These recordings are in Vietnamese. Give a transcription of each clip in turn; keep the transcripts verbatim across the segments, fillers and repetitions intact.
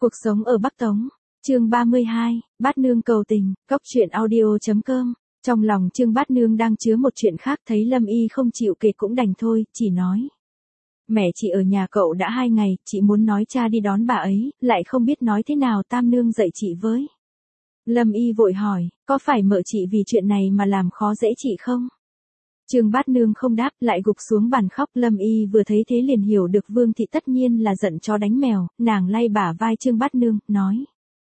Cuộc sống ở Bắc Tống, chương ba mươi hai, Bát Nương cầu tình, cốc truyện audio chấm com. Trong lòng Trương Bát Nương đang chứa một chuyện khác, thấy Lâm Y không chịu kể cũng đành thôi, chỉ nói. Mẹ chị ở nhà cậu đã hai ngày, chị muốn nói cha đi đón bà ấy, lại không biết nói thế nào Tam Nương dạy chị với. Lâm Y vội hỏi, có phải mợ chị vì chuyện này mà làm khó dễ chị không? Trương Bát Nương không đáp, lại gục xuống bàn khóc. Lâm Y vừa thấy thế liền hiểu được Vương Thị tất nhiên là giận chó đánh mèo, nàng lay bả vai Trương Bát Nương, nói.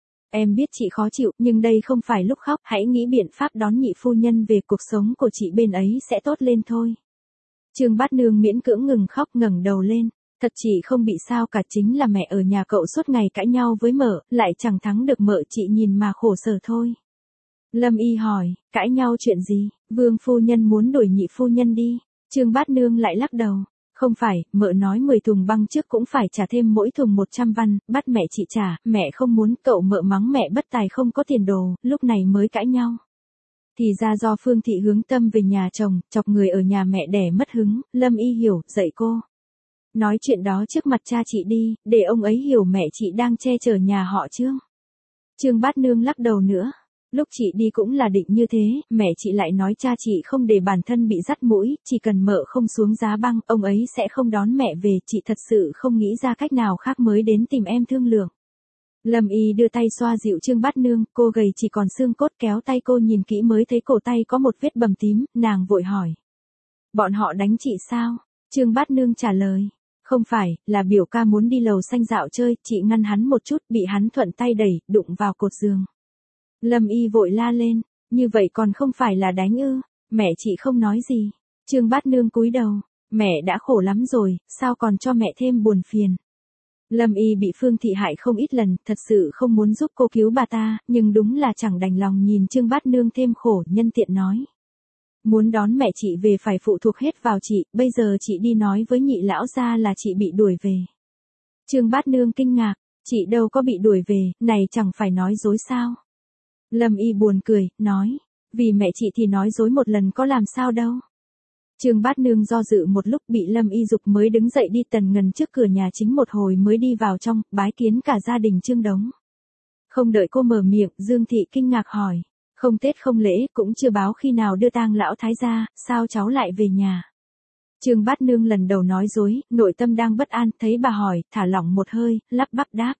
Em biết chị khó chịu, nhưng đây không phải lúc khóc, hãy nghĩ biện pháp đón nhị phu nhân về, cuộc sống của chị bên ấy sẽ tốt lên thôi. Trương Bát Nương miễn cưỡng ngừng khóc, ngẩng đầu lên, thật chị không bị sao cả, chính là mẹ ở nhà cậu suốt ngày cãi nhau với mợ, lại chẳng thắng được mợ, chị nhìn mà khổ sở thôi. Lâm Y hỏi, cãi nhau chuyện gì? Vương phu nhân muốn đuổi nhị phu nhân đi. Trương Bát Nương lại lắc đầu. Không phải, mợ nói mười thùng băng trước cũng phải trả thêm mỗi thùng một trăm văn, bắt mẹ chị trả, mẹ không muốn, cậu mợ mắng mẹ bất tài không có tiền đồ, lúc này mới cãi nhau. Thì ra do Phương Thị hướng tâm về nhà chồng, chọc người ở nhà mẹ đẻ mất hứng. Lâm Y hiểu, dạy cô. Nói chuyện đó trước mặt cha chị đi, để ông ấy hiểu mẹ chị đang che chở nhà họ Trương. Trương Bát Nương lắc đầu nữa. Lúc chị đi cũng là định như thế, mẹ chị lại nói cha chị không để bản thân bị dắt mũi, chỉ cần mợ không xuống giá băng, ông ấy sẽ không đón mẹ về, chị thật sự không nghĩ ra cách nào khác mới đến tìm em thương lượng. Lâm Y đưa tay xoa dịu Trương Bát Nương, cô gầy chỉ còn xương cốt, kéo tay cô nhìn kỹ mới thấy cổ tay có một vết bầm tím, nàng vội hỏi. Bọn họ đánh chị sao? Trương Bát Nương trả lời. Không phải, là biểu ca muốn đi lầu xanh dạo chơi, chị ngăn hắn một chút, bị hắn thuận tay đẩy, đụng vào cột giường. Lâm Y vội la lên, như vậy còn không phải là đánh ư? Mẹ chị không nói gì. Trương Bát Nương cúi đầu, mẹ đã khổ lắm rồi, sao còn cho mẹ thêm buồn phiền. Lâm Y bị Phương Thị hại không ít lần, thật sự không muốn giúp cô cứu bà ta, nhưng đúng là chẳng đành lòng nhìn Trương Bát Nương thêm khổ, nhân tiện nói. Muốn đón mẹ chị về phải phụ thuộc hết vào chị, bây giờ chị đi nói với nhị lão gia là chị bị đuổi về. Trương Bát Nương kinh ngạc, chị đâu có bị đuổi về, này chẳng phải nói dối sao? Lâm Y buồn cười, nói, vì mẹ chị thì nói dối một lần có làm sao đâu. Trương Bát Nương do dự một lúc, bị Lâm Y giục mới đứng dậy đi tần ngần trước cửa nhà chính một hồi mới đi vào trong, bái kiến cả gia đình Trương Đống. Không đợi cô mở miệng, Dương Thị kinh ngạc hỏi, không Tết không lễ, cũng chưa báo khi nào đưa tang lão thái gia, sao cháu lại về nhà? Trương Bát Nương lần đầu nói dối, nội tâm đang bất an, thấy bà hỏi, thả lỏng một hơi, lắp bắp đáp.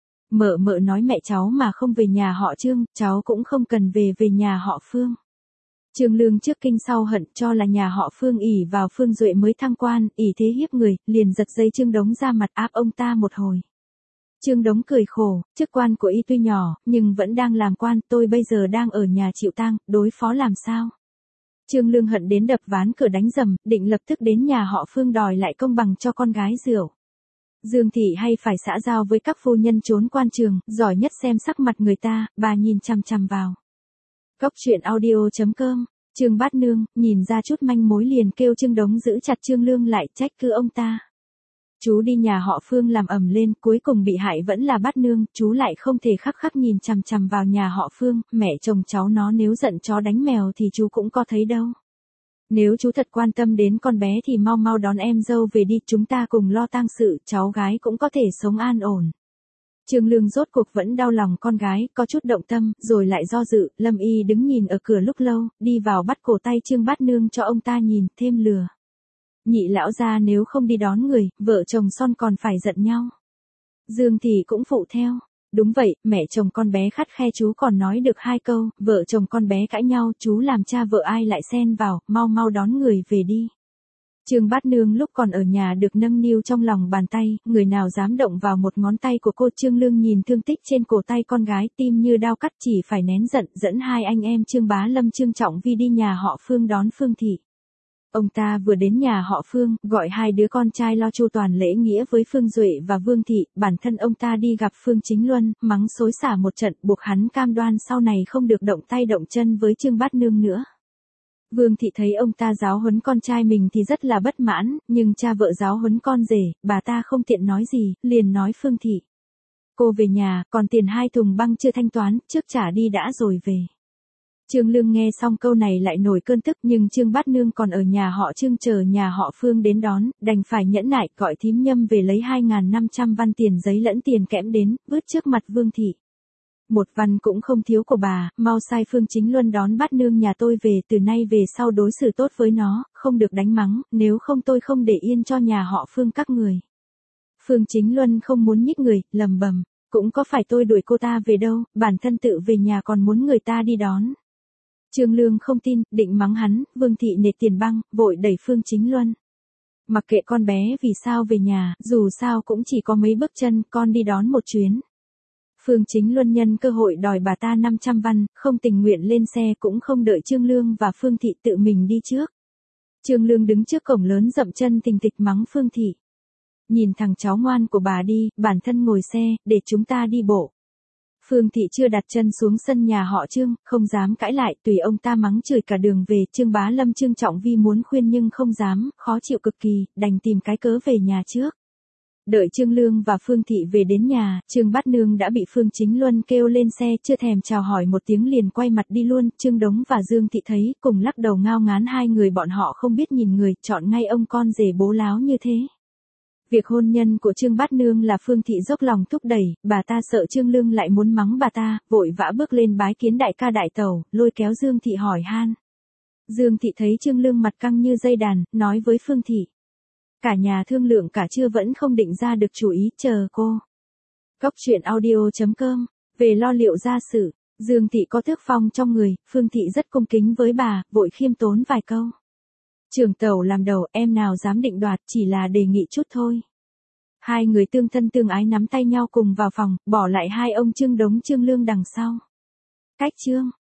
Mợ mợ nói mẹ cháu mà không về nhà họ Trương, cháu cũng không cần về về nhà họ Phương. Trương Lương trước kinh sau hận, cho là nhà họ Phương ỷ vào Phương Duệ mới thăng quan, ỷ thế hiếp người, liền giật dây Trương Đống ra mặt áp ông ta một hồi. Trương Đống cười khổ, chức quan của y tuy nhỏ, nhưng vẫn đang làm quan, tôi bây giờ đang ở nhà chịu tang, đối phó làm sao? Trương Lương hận đến đập ván cửa đánh rầm, định lập tức đến nhà họ Phương đòi lại công bằng cho con gái rượu. Dương Thị hay phải xã giao với các phu nhân trốn quan trường, giỏi nhất xem sắc mặt người ta, bà nhìn chằm chằm vào. Cốc truyện audio chấm com, Trương Bát Nương, nhìn ra chút manh mối liền kêu Trương Đống giữ chặt Trương Lương lại, trách cứ ông ta. Chú đi nhà họ Phương làm ầm lên, cuối cùng bị hại vẫn là Bát Nương, chú lại không thể khắc khắc nhìn chằm chằm vào nhà họ Phương, mẹ chồng cháu nó nếu giận chó đánh mèo thì chú cũng có thấy đâu. Nếu chú thật quan tâm đến con bé thì mau mau đón em dâu về đi, chúng ta cùng lo tang sự, cháu gái cũng có thể sống an ổn. Trương Lương rốt cuộc vẫn đau lòng con gái, có chút động tâm, rồi lại do dự. Lâm Y đứng nhìn ở cửa lúc lâu, đi vào bắt cổ tay Trương Bát Nương cho ông ta nhìn, thêm lừa. Nhị lão gia nếu không đi đón người, vợ chồng son còn phải giận nhau. Dương Thị cũng phụ theo. Đúng vậy, mẹ chồng con bé khắt khe chú còn nói được hai câu, vợ chồng con bé cãi nhau, chú làm cha vợ ai lại xen vào, mau mau đón người về đi. Trương Bát Nương lúc còn ở nhà được nâng niu trong lòng bàn tay, người nào dám động vào một ngón tay của cô. Trương Lương nhìn thương tích trên cổ tay con gái, tim như đao cắt, chỉ phải nén giận, dẫn hai anh em Trương Bá Lâm Trương Trọng Vi đi nhà họ Phương đón Phương Thị. Ông ta vừa đến nhà họ Phương, gọi hai đứa con trai lo chu toàn lễ nghĩa với Phương Duệ và Vương Thị, bản thân ông ta đi gặp Phương Chính Luân, mắng xối xả một trận, buộc hắn cam đoan sau này không được động tay động chân với Trương Bát Nương nữa. Vương Thị thấy ông ta giáo huấn con trai mình thì rất là bất mãn, nhưng cha vợ giáo huấn con rể, bà ta không tiện nói gì, liền nói Phương Thị. Cô về nhà, còn tiền hai thùng băng chưa thanh toán, trước trả đi đã rồi về. Trương Lương nghe xong câu này lại nổi cơn tức, nhưng Trương Bát Nương còn ở nhà họ Trương chờ nhà họ Phương đến đón, đành phải nhẫn nại gọi thím Nhâm về lấy hai nghìn năm trăm văn tiền giấy lẫn tiền kẽm đến, vứt trước mặt Vương thị. Một văn cũng không thiếu của bà, mau sai Phương Chính Luân đón Bát Nương nhà tôi về, từ nay về sau đối xử tốt với nó, không được đánh mắng, nếu không tôi không để yên cho nhà họ Phương các người. Phương Chính Luân không muốn nhích người, lầm bầm, cũng có phải tôi đuổi cô ta về đâu, bản thân tự về nhà còn muốn người ta đi đón. Trương Lương không tin, định mắng hắn, Vương thị nệt tiền băng, vội đẩy Phương Chính Luân. Mặc kệ con bé vì sao về nhà, dù sao cũng chỉ có mấy bước chân, con đi đón một chuyến. Phương Chính Luân nhân cơ hội đòi bà ta năm trăm văn, không tình nguyện lên xe cũng không đợi Trương Lương và Phương thị tự mình đi trước. Trương Lương đứng trước cổng lớn dậm chân thình thịch mắng Phương thị. Nhìn thằng cháu ngoan của bà đi, bản thân ngồi xe, để chúng ta đi bộ. Phương thị chưa đặt chân xuống sân nhà họ Trương, không dám cãi lại, tùy ông ta mắng chửi cả đường về. Trương Bá Lâm Trương Trọng Vi muốn khuyên nhưng không dám, khó chịu cực kỳ, đành tìm cái cớ về nhà trước. Đợi Trương Lương và Phương thị về đến nhà, Trương Bát Nương đã bị Phương Chính Luân kêu lên xe, chưa thèm chào hỏi một tiếng liền quay mặt đi luôn. Trương Đống và Dương thị thấy, cùng lắc đầu ngao ngán, hai người bọn họ không biết nhìn người, chọn ngay ông con rể bố láo như thế. Việc hôn nhân của Trương Bát Nương là Phương thị dốc lòng thúc đẩy, bà ta sợ Trương Lương lại muốn mắng bà ta, vội vã bước lên bái kiến đại ca đại tẩu, lôi kéo Dương thị hỏi han. Dương thị thấy Trương Lương mặt căng như dây đàn, nói với Phương thị. Cả nhà thương lượng cả trưa vẫn không định ra được chủ ý, chờ cô. Cóc truyện audio chấm com, về lo liệu gia sự, Dương thị có thước phong trong người, Phương thị rất cung kính với bà, vội khiêm tốn vài câu. Trưởng tẩu làm đầu, em nào dám định đoạt, chỉ là đề nghị chút thôi. Hai người tương thân tương ái nắm tay nhau cùng vào phòng, bỏ lại hai ông Trương Đống Trương Lương đằng sau. Cách chương